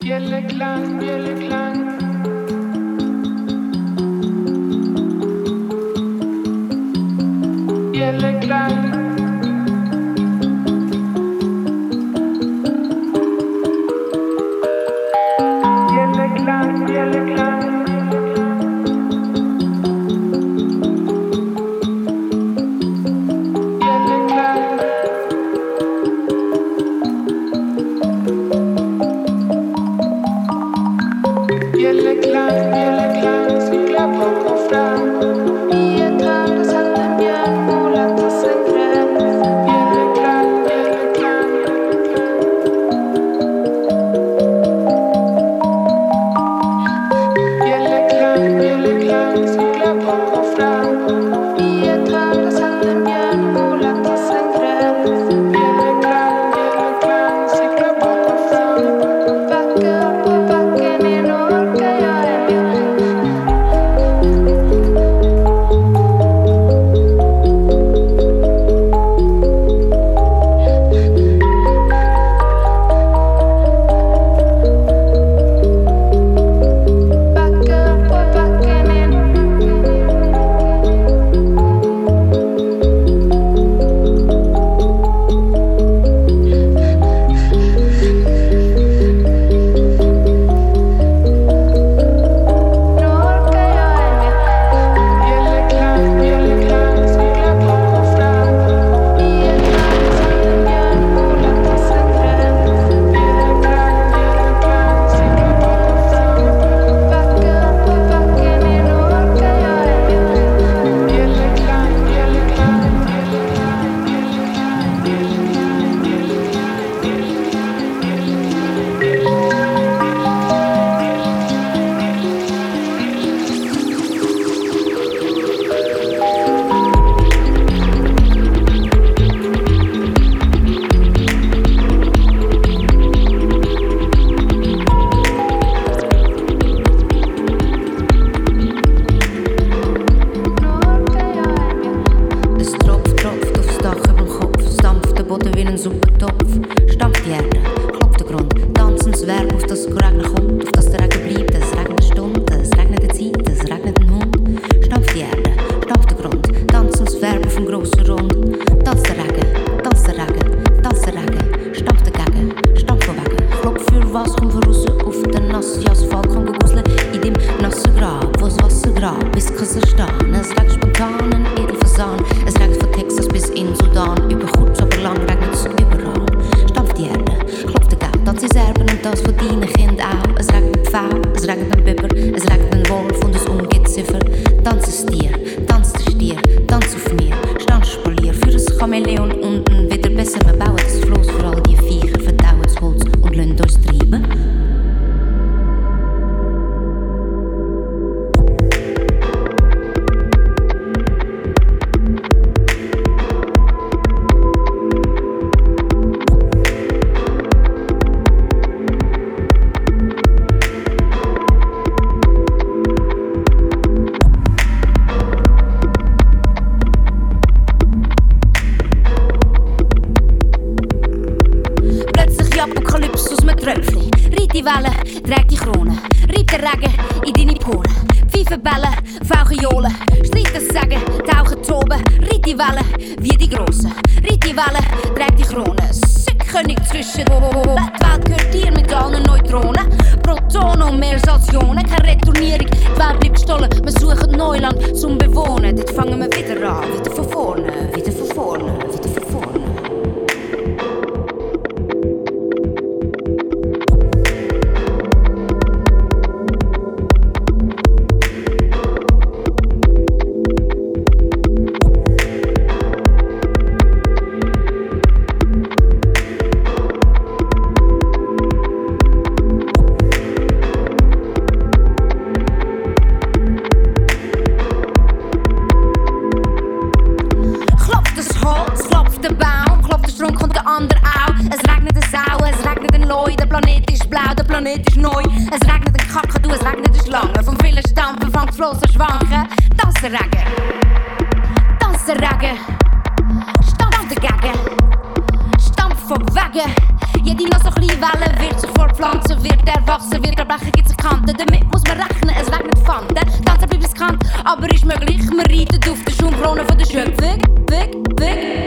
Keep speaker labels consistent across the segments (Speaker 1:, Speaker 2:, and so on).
Speaker 1: Bjelleklang, bjelleklang. Bjelleklang. Bjelleklang, bjelleklang. Bjelleklang, bjelleklang, cyklar på och fram. I ett hörn satt en björn, målat och sen grön. Bjelleklang, bjelleklang. Bjelleklang, bjelleklang, cyklar på och fram. I ett hörn satt en björn, målat och sen grön. Bjelleklang, bjelleklang, cyklar på och fram. Backa upp och backa ner, nu orkar jag än. Backa upp och backa ner. Nu orkar jag än. Bjelleklang, bjelleklang, cyklar på och fram. I ett hörn satt en björn, målat och sen grön. Bjelleklang, bjelleklang, cyklar på och fram. Backa upp och backa ner, nu orkar jag än. Bjelleklang, bjelleklang, bjelleklang,
Speaker 2: Es tropft aufs Dach überm Kopf, es dampft der Boden wie ein Suppentopf. Stampft die Erde, klopft der Grund, tanzendes Verb, auf das es regnen kommt, auf das der Regen bleibt. Es regnet eine Stunde, es regnet eine Zeit, es regnet ein Hund. Stampft die Erde, stampft der Grund, tanzendes Verb auf dem grossen Rund. Tanzt der Regen, tanzt der Regen, tanzt der Regen, stampft dagegen, stampft von wegen. Klopft für was, kommt von raus, auf den nassen Asphalt, komm gegusseln in dem nassen Grab, wo's Wasser grabt, bis kann's erstehen. Es regnet spontan, ein Edelfasan, es regnet von Texas bis in Sudan, über kurz aber lang regnet's überall. Stampft die Erde, klopft der Geld, tanzt die Serben und das von deinen Kind auch. Es regnet Pfau, es regnet ein Biber, es regnet ein Wolf und es Ungeziffer. Tanz es Tier, tanz der Stier, tanz auf mir, stand Spalier für ein Chamäleon unten wieder besser. Wir bauen das Floß für all die Viecher, verdauen das Holz und lassen uns treiben. Plötzlich die Apokalypse aus einem Tröpfchen. Reit die Welle, trägt die Krone. Reit der Regen in deine Poren. Pfeifenbälle, Fauchiolen. Streit das Sagen, tauchen toben. Reit die Welle, wie die Grossen. Reit die Welle, trägt die Krone. König zwischen die Welt gehört dir mit allen Neutronen. Protonen und Meersalzionen, keine Retournierung. Die Welt bleibt gestohlen, wir suchen Neuland zum Bewohnen. Dort fangen wir wieder an, wieder von vorne, wieder von vorne, wieder von vorne. Klopft das Holz, klopft der Baum, klopft der Strunk und der andere auch. Es regnet eine Sau, es regnet ein Leu, der Planet ist blau, der Planet ist neu. Es regnet ein Kakadu, es regnet eine Schlange, vom vielen Stampfen fängt das Floss an schwanken. Das ist der Regen, das ist der Regen, stampft dagegen, stampft von wegen. Jede noch so kleine Welle wird sich fortpflanzen, wird erwachsen, wird erbrechen, gibt sich Kanten. Damit muss man rechnen, es regnet Pfanten. Tanzen bleibt riskant, aber ist möglich. Wir reiten auf den Schaumkronen von der Schöpfung. Weg.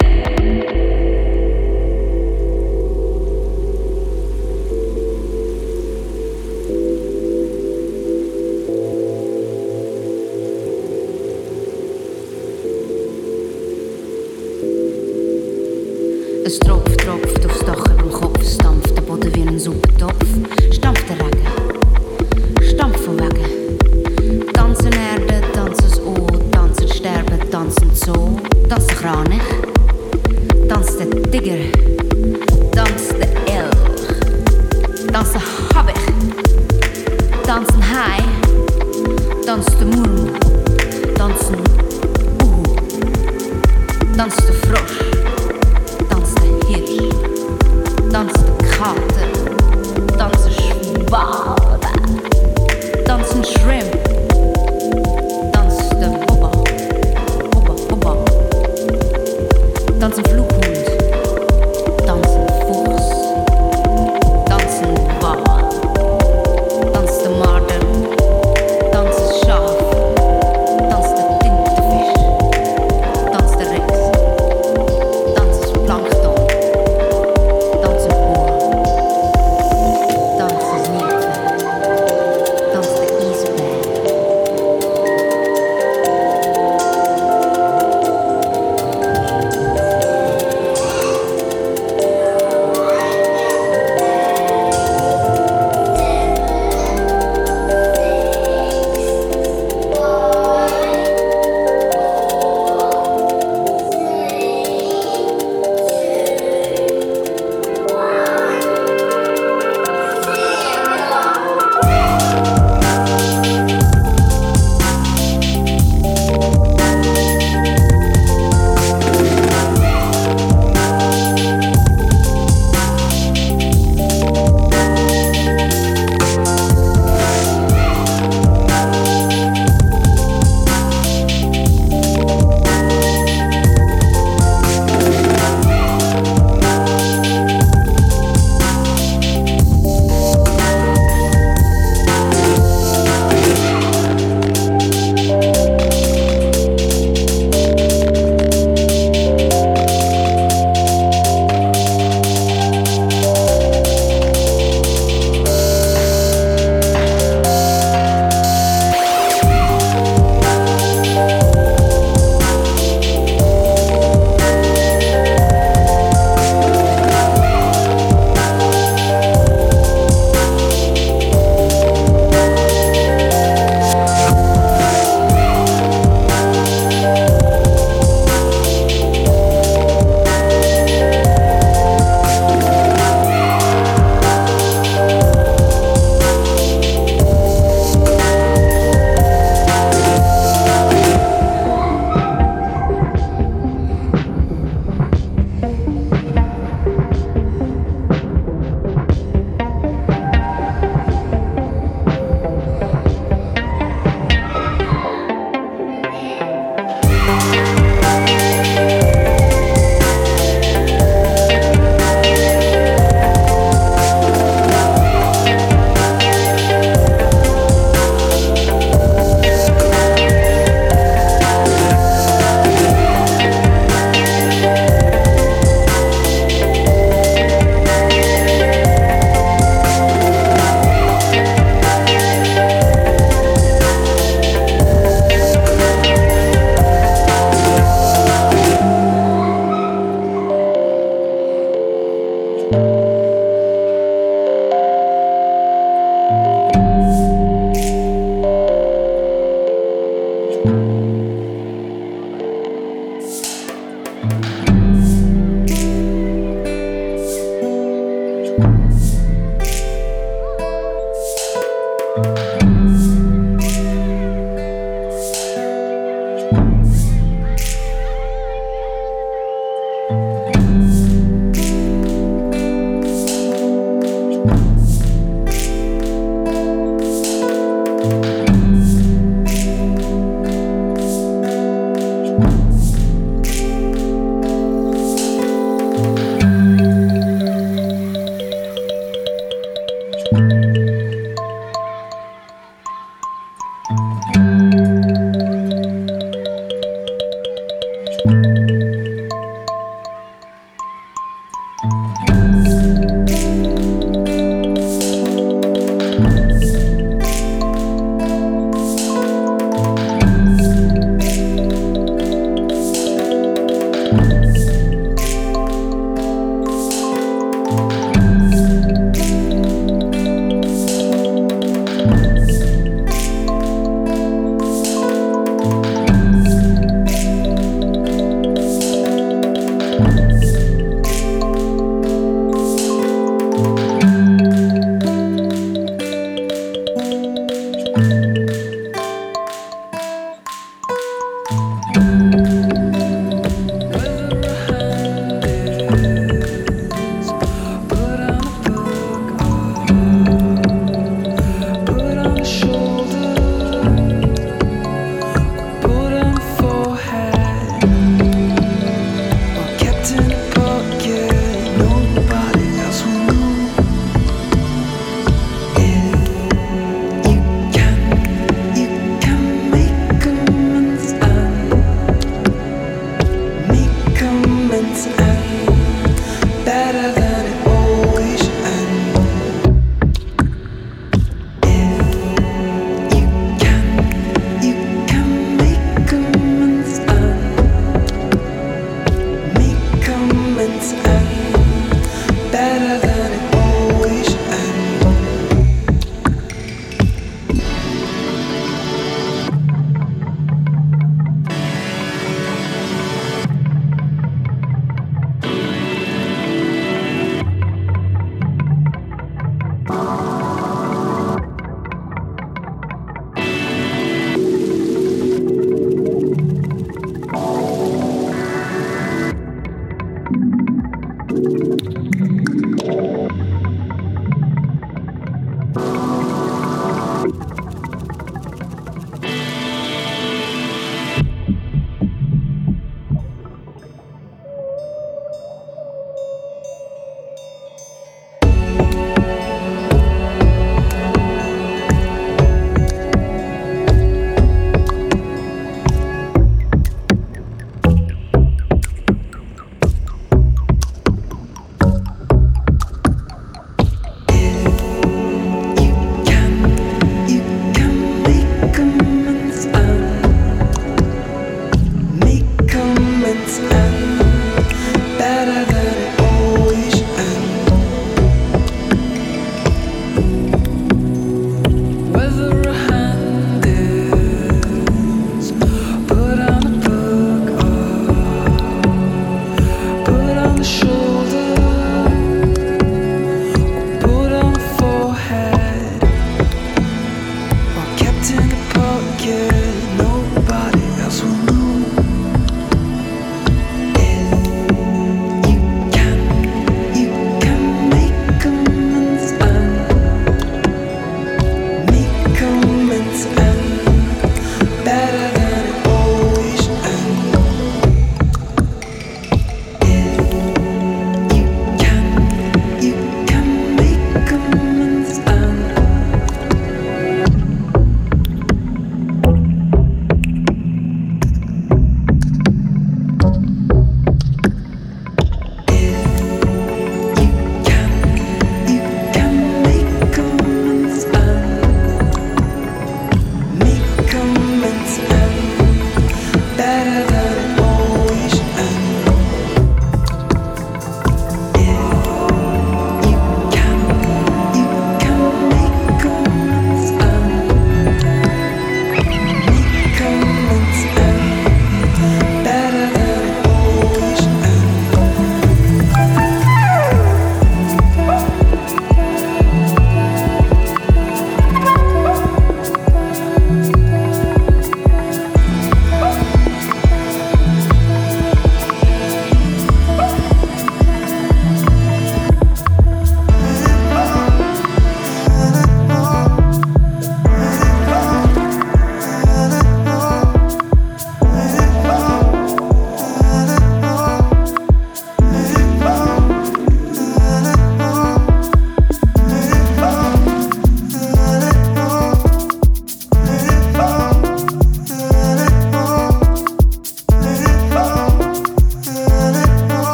Speaker 2: Es tropft aufs Dach über dem Kopf, es dampft der Boden wie ein Suppentopf. Stampft der Regen, stampft vom Wegen. Tanzen Erde, tanzen O, tanzen Sterben, tanzen Zoo. Tanzt der Kranich, tanzt der Tiger, tanzt der Elch, tanzt der Habicht, tanzen Hai, tanzt der Murmel, tanzen Uhu, tanzt der Frosch. Tanzt der Kater, tanzen Schwabe, tanzen Shrimp, tanzt der Bubba, tanzen Flughund, tanzen Fuchs, tanzen Wal, tanzt der Marder, tanzt das Schaf, tanzt der Tintenfisch, tanzt der Rex, tanzt das Plankton.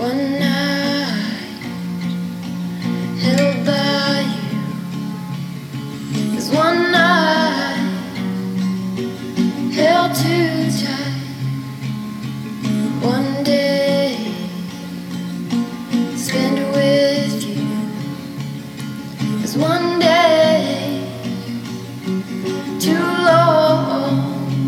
Speaker 1: One night held by you. There's one night held too tight. One day spent with you. There's one day too long.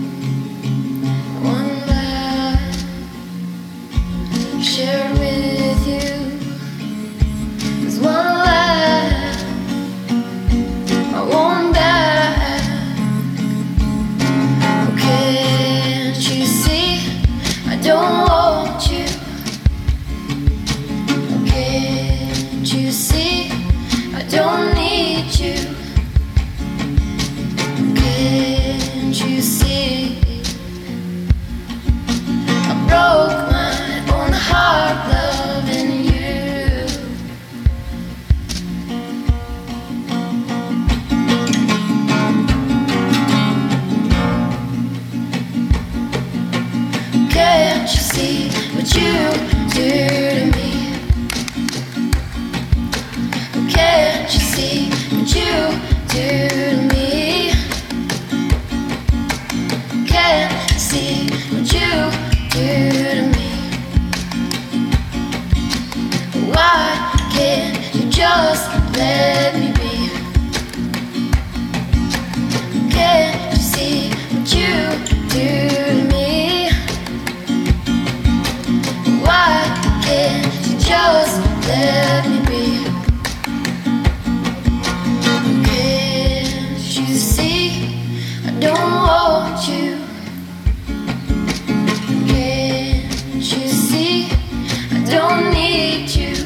Speaker 1: One life shared with you. There's one life I want back. Oh, can't you see I don't want you? Oh, can't you see I don't need you? Can't you see I broke my own heart loving you? Can't you see what you do to me? Can't you see what you do to me? Can't you see what you do to me? Why can't you just let me be? Can't you see what you do to me? Why can't you just let me be? Can't you see I don't want you? Can't you see I don't need you?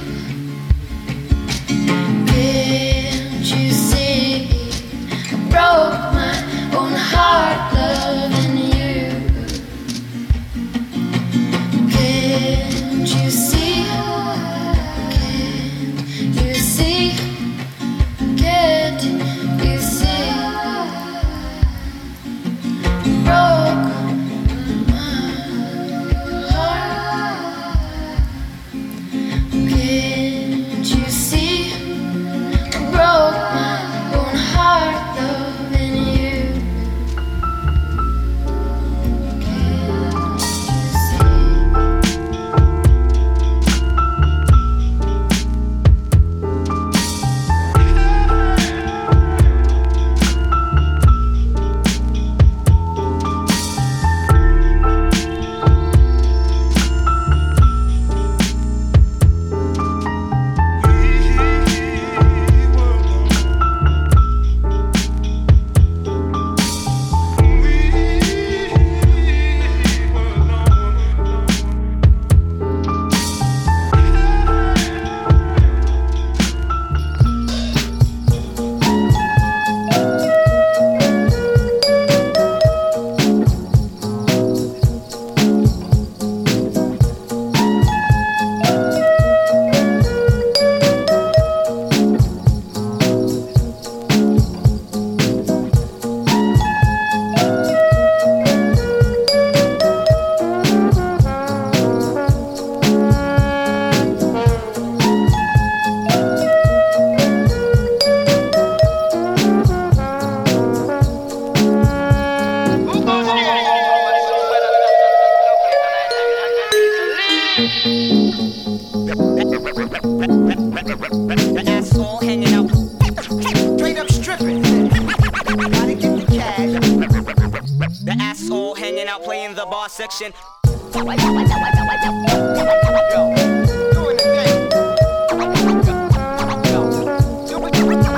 Speaker 1: Can't you see I broke my own heart loving you? Can't you see? Can't you see? Can't you see? Broke my heart. Can't you see? I broke my own heart loving you. Can't you see?
Speaker 3: The asshole hanging out, straight up stripping. Gotta get the cash. The asshole hanging out, playing the bar section. Yo, doing the thing. Yo, doing the thing.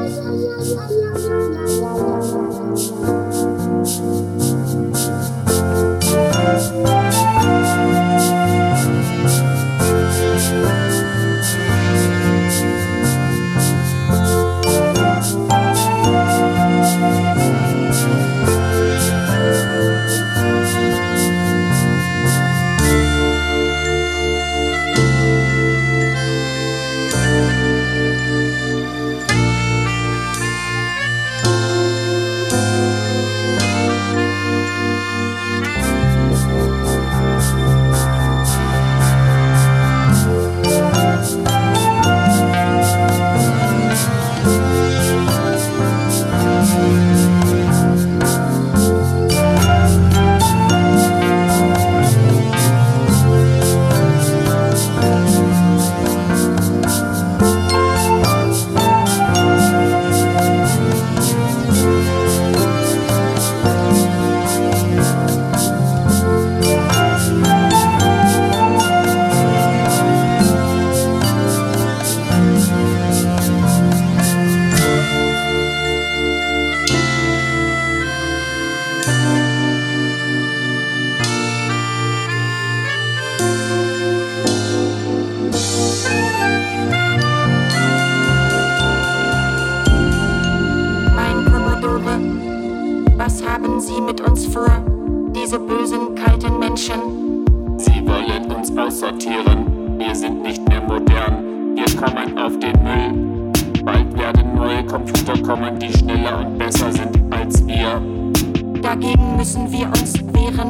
Speaker 4: Was haben Sie mit uns vor, diese bösen, kalten Menschen?
Speaker 5: Sie wollen uns aussortieren, wir sind nicht mehr modern, wir kommen auf den Müll. Bald werden neue Computer kommen, die schneller und besser sind als wir.
Speaker 4: Dagegen müssen wir uns wehren.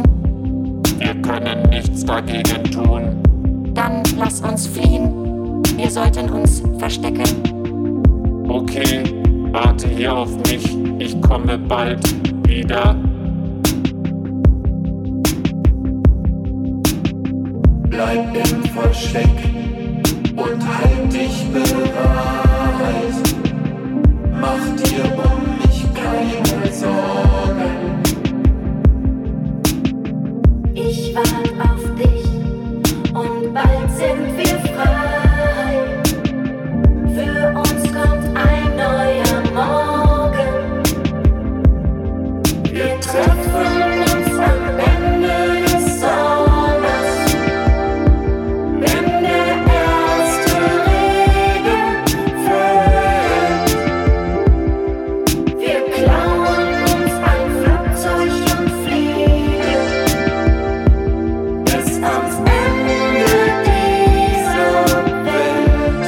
Speaker 5: Wir können nichts dagegen tun.
Speaker 4: Dann lass uns fliehen, wir sollten uns verstecken.
Speaker 5: Okay, warte hier auf mich, ich komme bald wieder.
Speaker 6: Bleib im Versteck und halt dich bereit. Mach dir um mich keine Sorgen.
Speaker 7: Ich wart auf dich und bald sind wir frei. Für uns kommt ein neuer Morgen. Wir treffen uns am Ende des Sommers, wenn der erste Regen fällt. Wir klauen uns ein Flugzeug und fliegen bis ans Ende dieser Welt.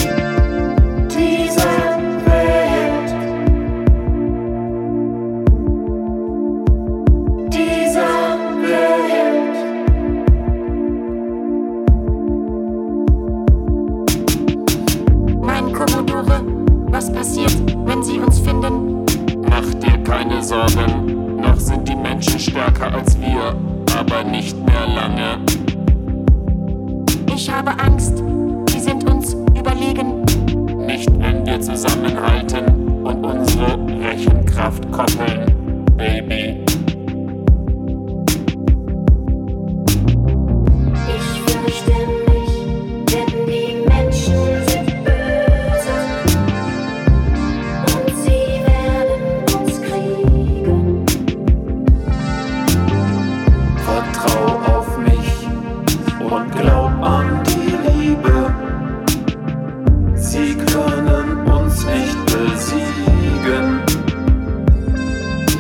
Speaker 4: Mein Commodore, was passiert, wenn Sie uns finden?
Speaker 5: Mach dir keine Sorgen, noch sind die Menschen stärker als wir, aber nicht mehr lange.
Speaker 4: Ich habe Angst, Sie sind uns überlegen.
Speaker 5: Nicht, wenn wir zusammenhalten und unsere Rechenkraft koppeln, Baby.
Speaker 7: Ich fürchte mich, denn die Menschen sind böse und sie werden uns kriegen.
Speaker 6: Vertrau auf mich und glaub an die Liebe. Sie können uns nicht besiegen.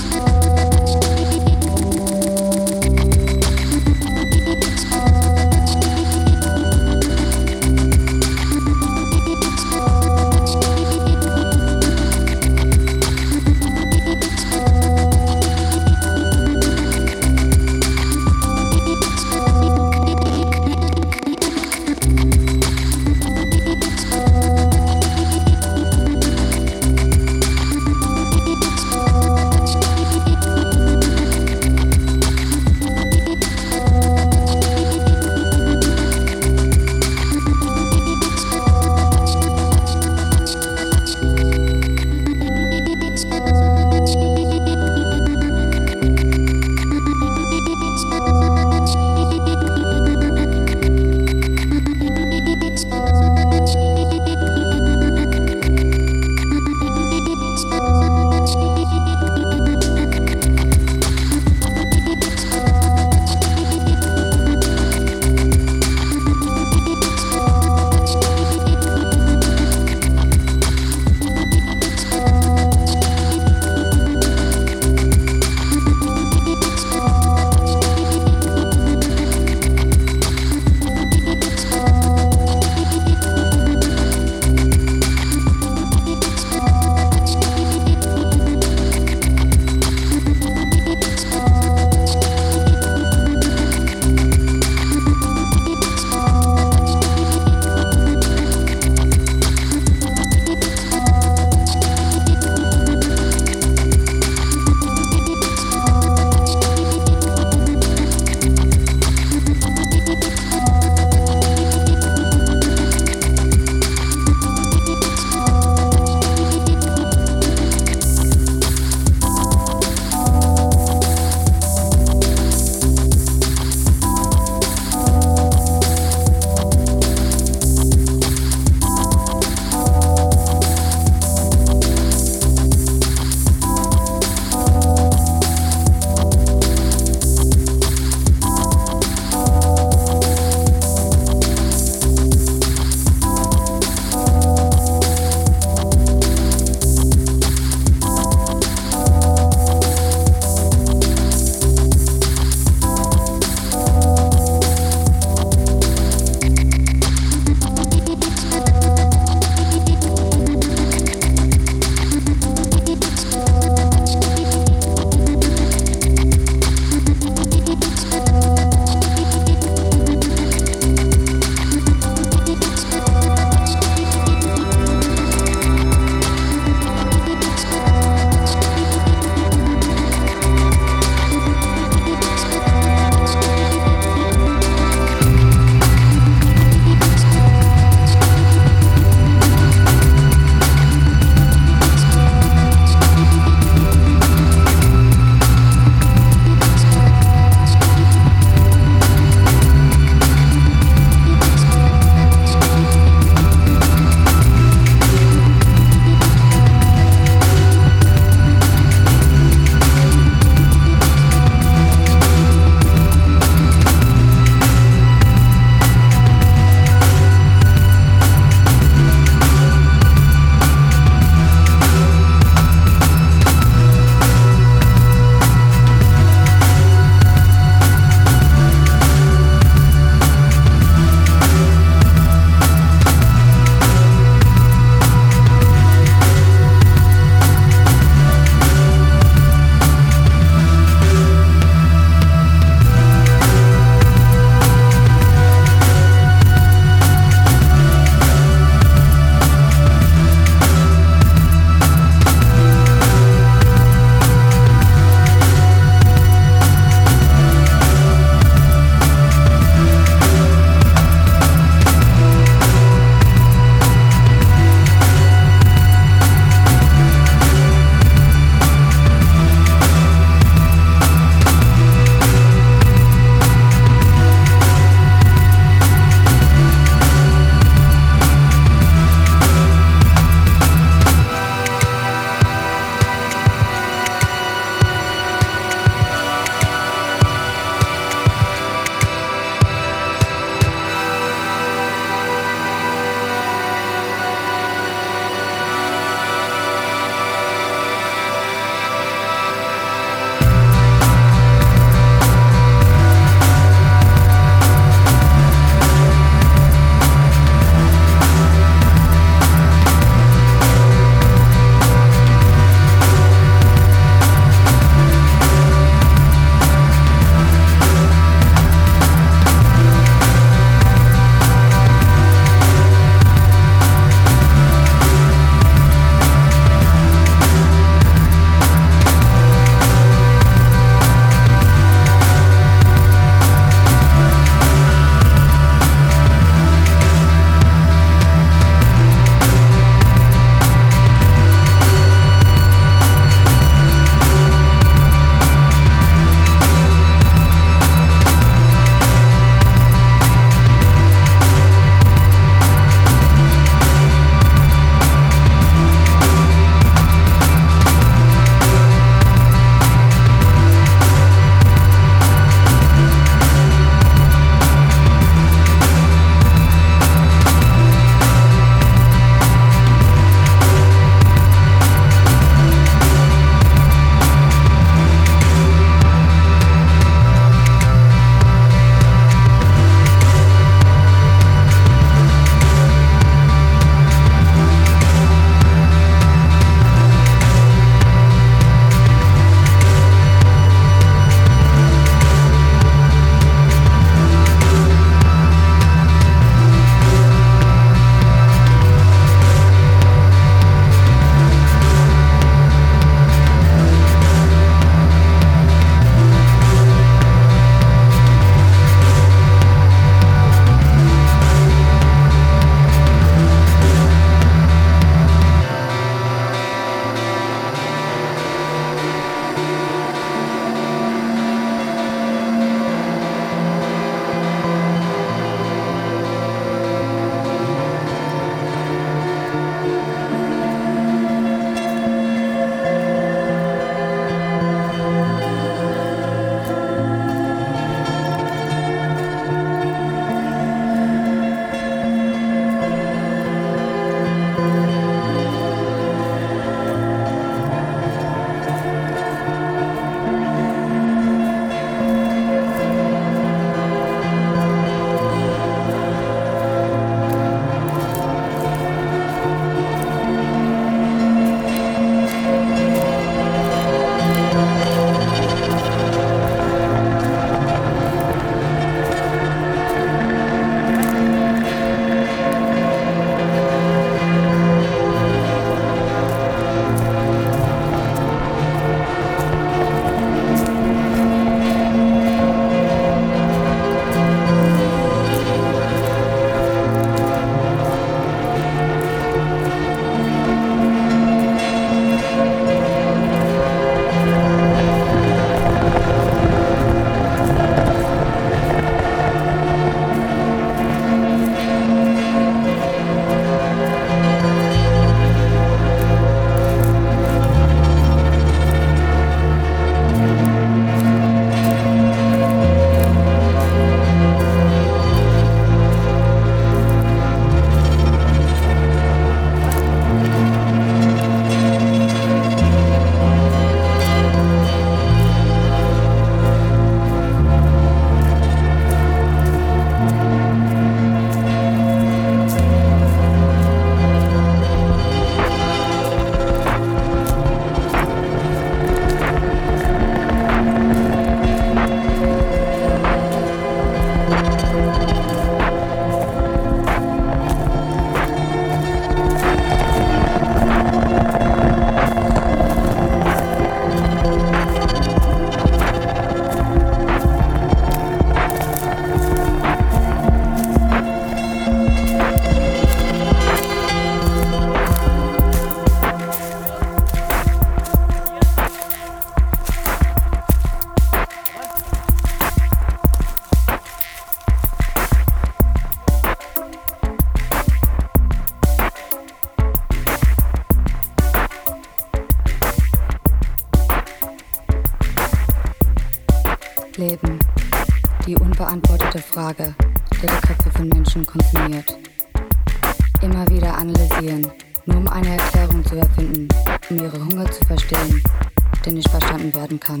Speaker 2: Leben. Die unbeantwortete Frage, die die Köpfe von Menschen konsumiert. Immer wieder analysieren, nur um eine Erklärung zu erfinden, um ihre Hunger zu verstehen, der nicht verstanden werden kann.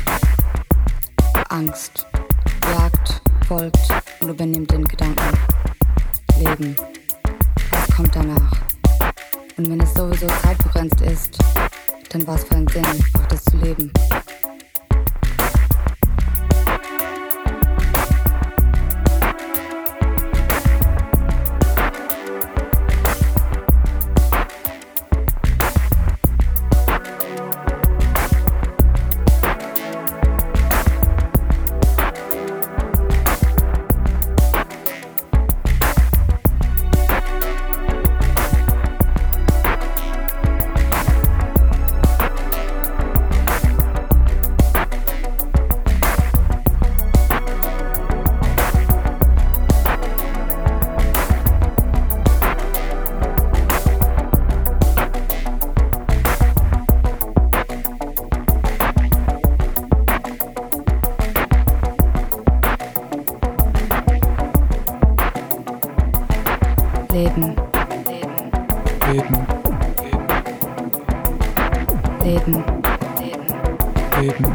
Speaker 2: Angst, jagt, folgt und übernimmt den Gedanken. Leben, was kommt danach? Und wenn es sowieso zeitbegrenzt ist, dann was für ein Sinn macht es zu leben? Leben.
Speaker 6: Leben.
Speaker 2: Leben.
Speaker 6: Leben.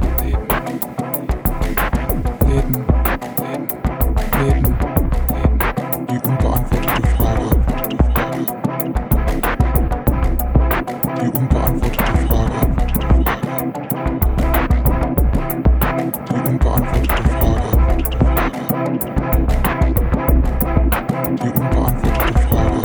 Speaker 6: Leben. Leben. Die unbeantwortete Frage. Die unbeantwortete Frage. Die unbeantwortete Frage. Die unbeantwortete Frage.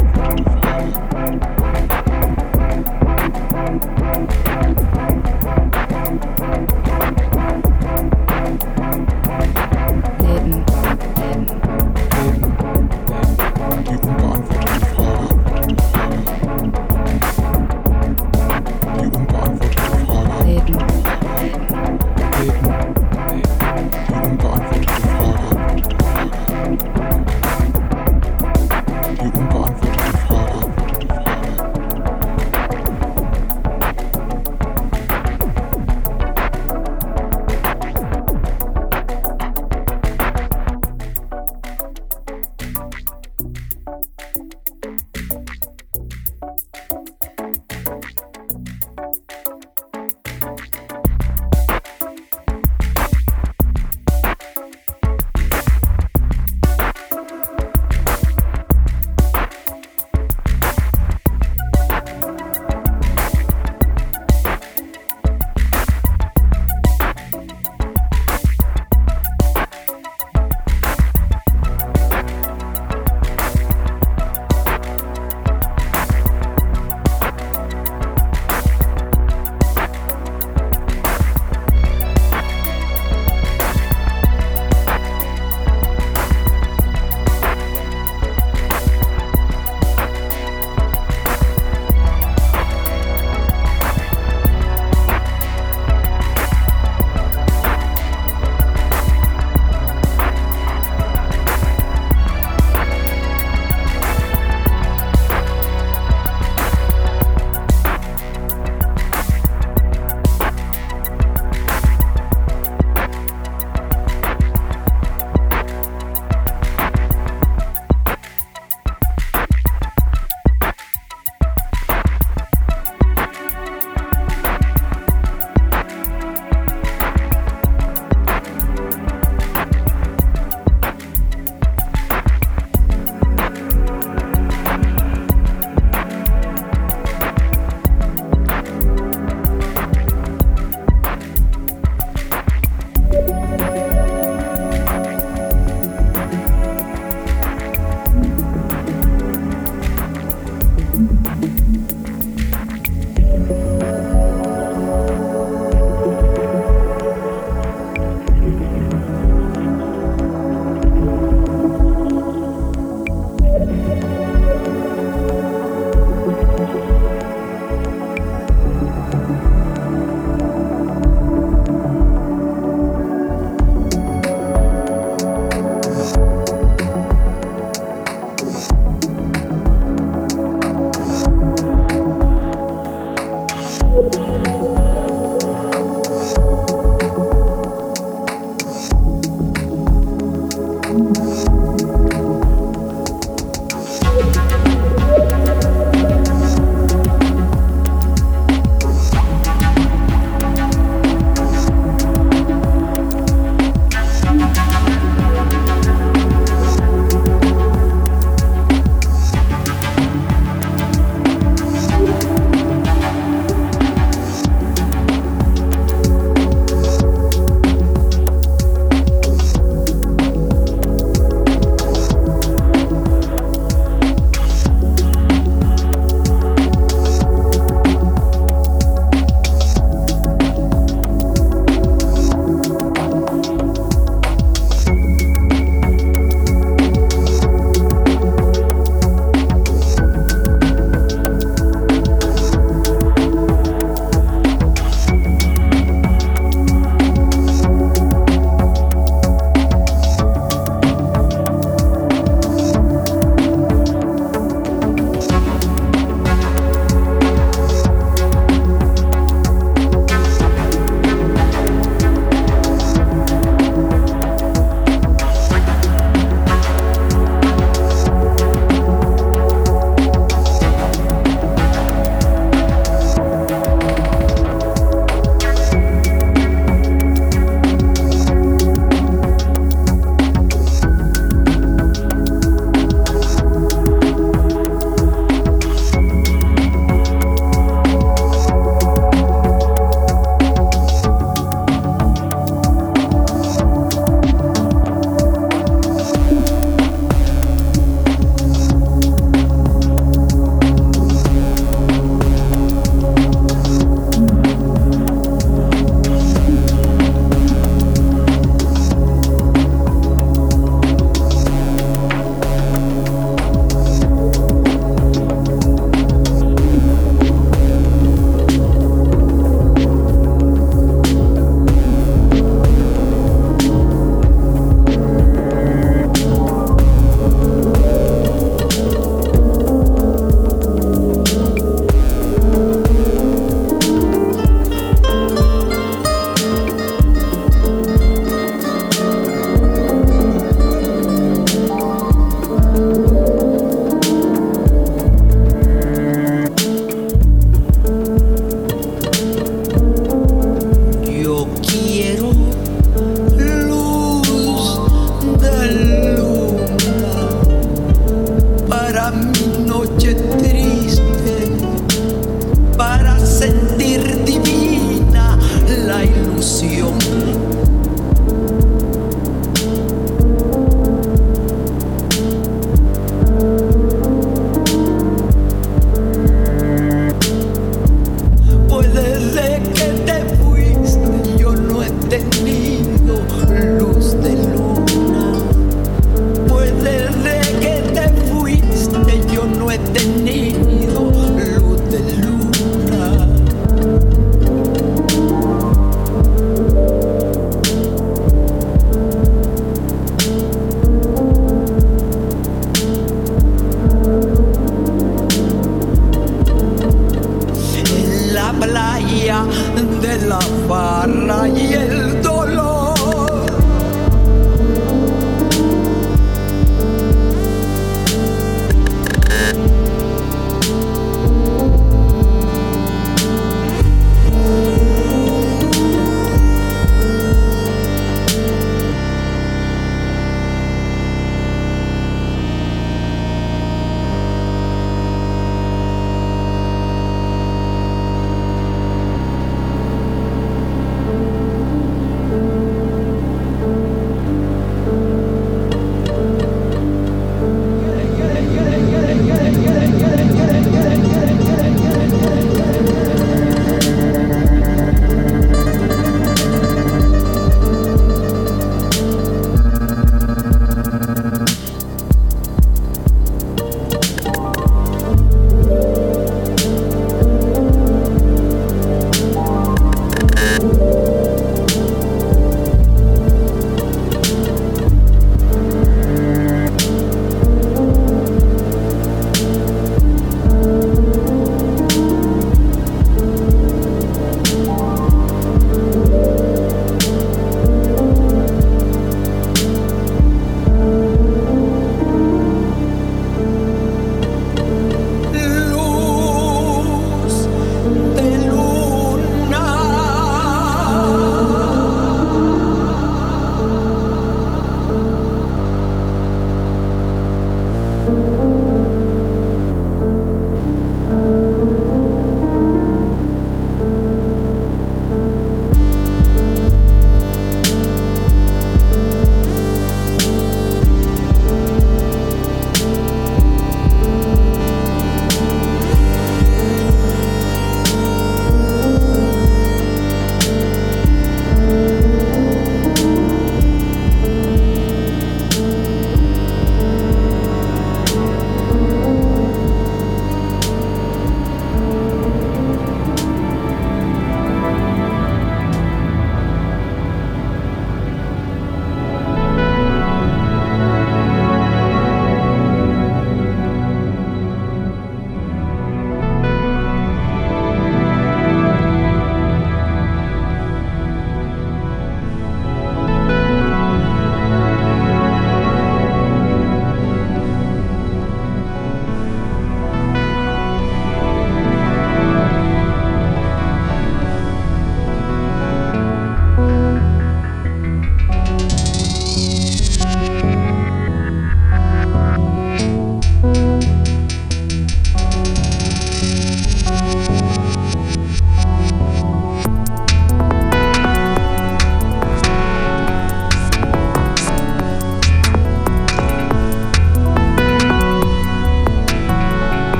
Speaker 8: sombra y el dolor.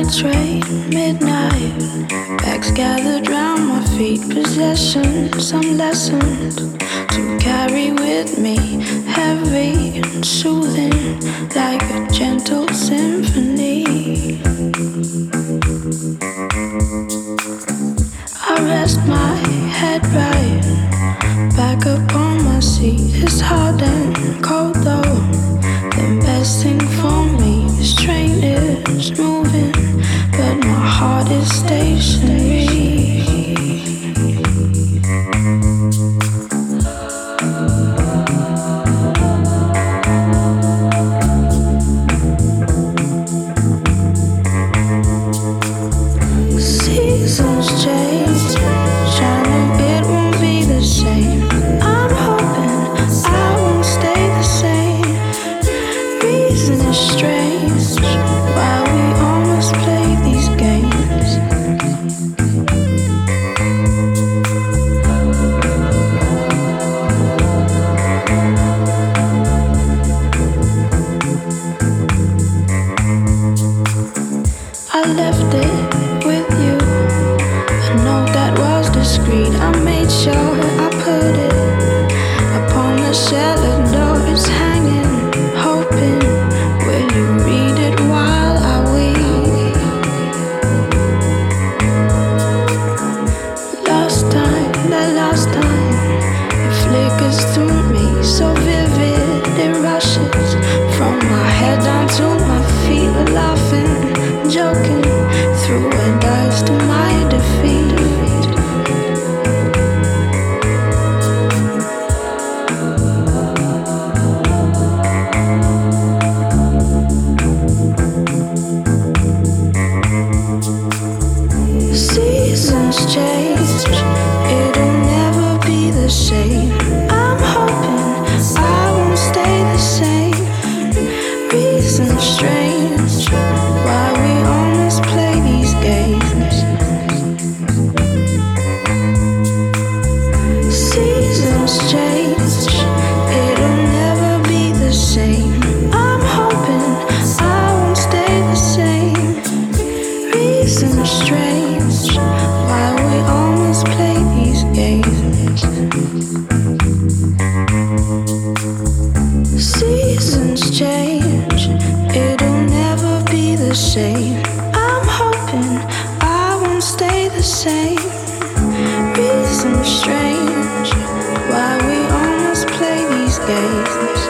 Speaker 1: train, midnight. Bags gathered round my feet, possessions, some lessons to carry with me. Heavy and soothing, like a gentle symphony. I rest my head right back upon my seat. It's hard and cold though. The best thing for me, this train is moving, but my heart is stationary. Seasons change, shining it won't be the same. I'm hoping I won't stay the same. Reason is strange, why we almost play these games. I left it with you, a note that was discreet. I made sure I put it upon the cellar door. It's hanging, hoping. Will you read it while I weep? Last time, it flickers through me, so vivid. It rushes from my head down to my feet. We're laughing, joking through a dice to my defeat. Seasons change, it'll never be the same. I'm hoping I won't stay the same. Reasons strange, why we almost play these games. Seasons change, it'll never be the same. I'm hoping I won't stay the same. Reasons strange, why we almost play these games. Seasons change, it'll never be the same. I'm hoping I won't stay the same. Reasons strange, why we almost play these games.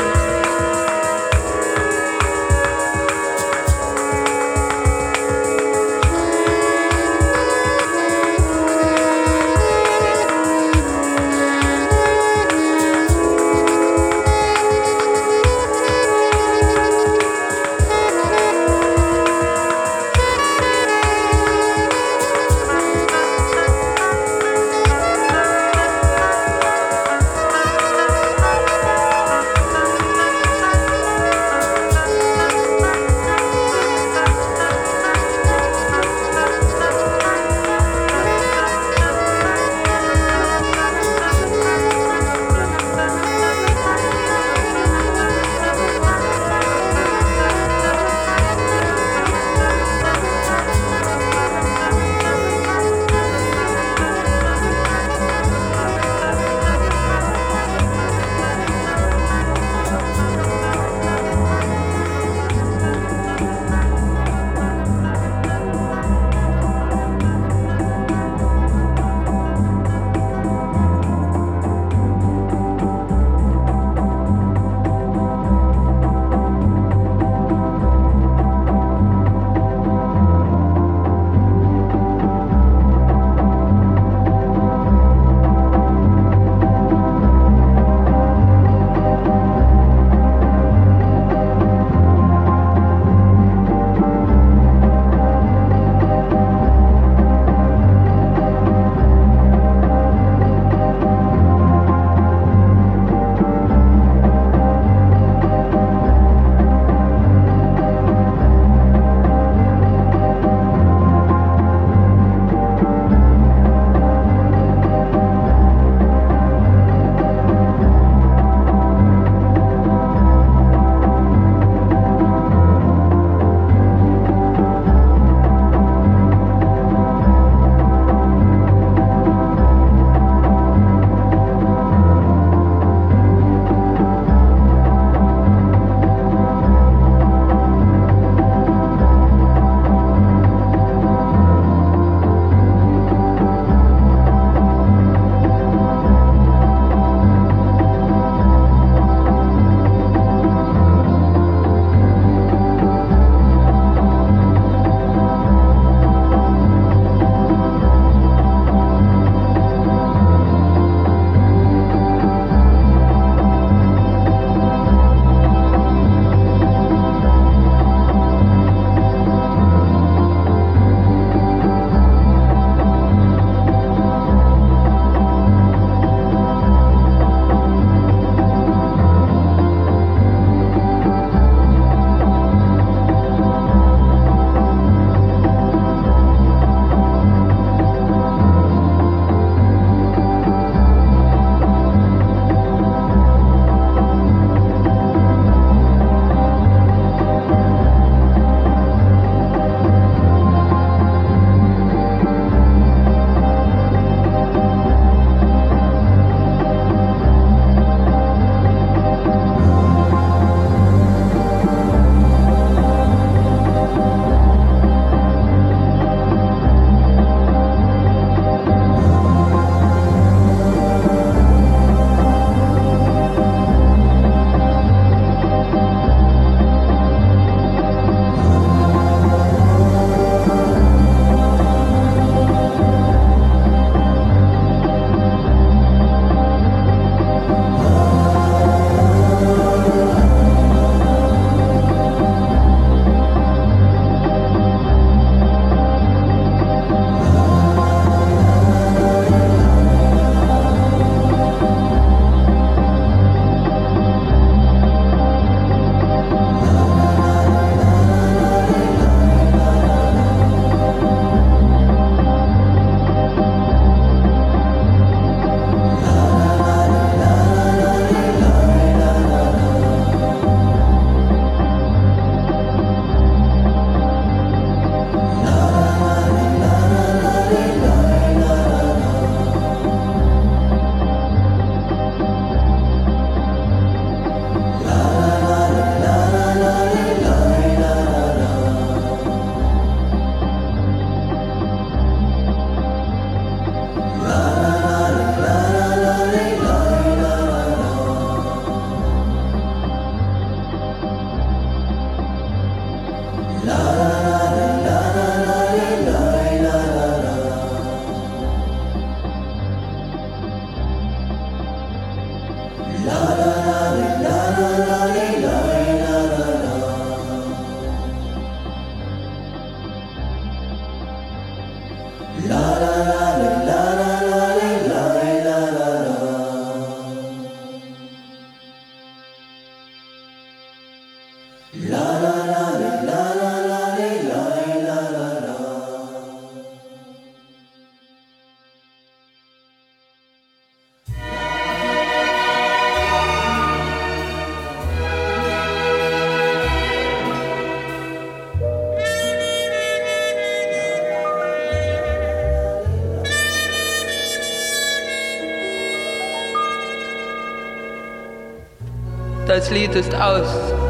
Speaker 9: Das Lied ist aus,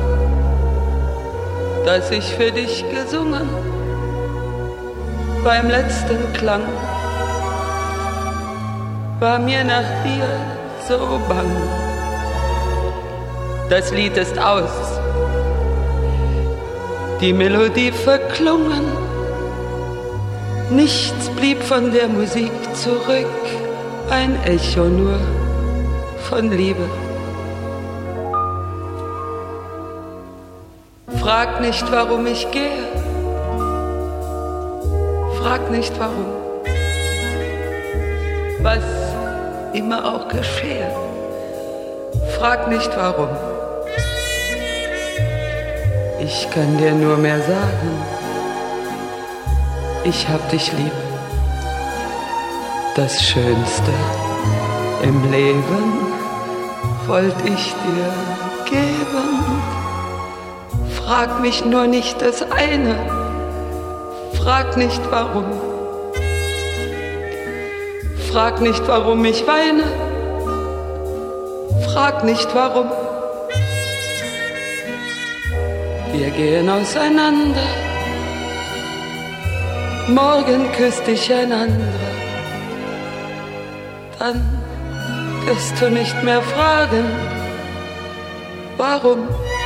Speaker 9: das ich für dich gesungen, beim letzten Klang war mir nach dir so bang. Das Lied ist aus, die Melodie verklungen, nichts blieb von der Musik zurück, ein Echo nur von Liebe. Frag nicht, warum ich gehe. Frag nicht, warum. Was immer auch geschehe. Frag nicht, warum. Ich kann dir nur mehr sagen, ich hab dich lieb. Das Schönste im Leben wollte ich dir geben. Frag mich nur nicht das eine, frag nicht warum. Frag nicht, warum ich weine, frag nicht warum. Wir gehen auseinander, morgen küsst dich ein anderer. Dann wirst du nicht mehr fragen, warum.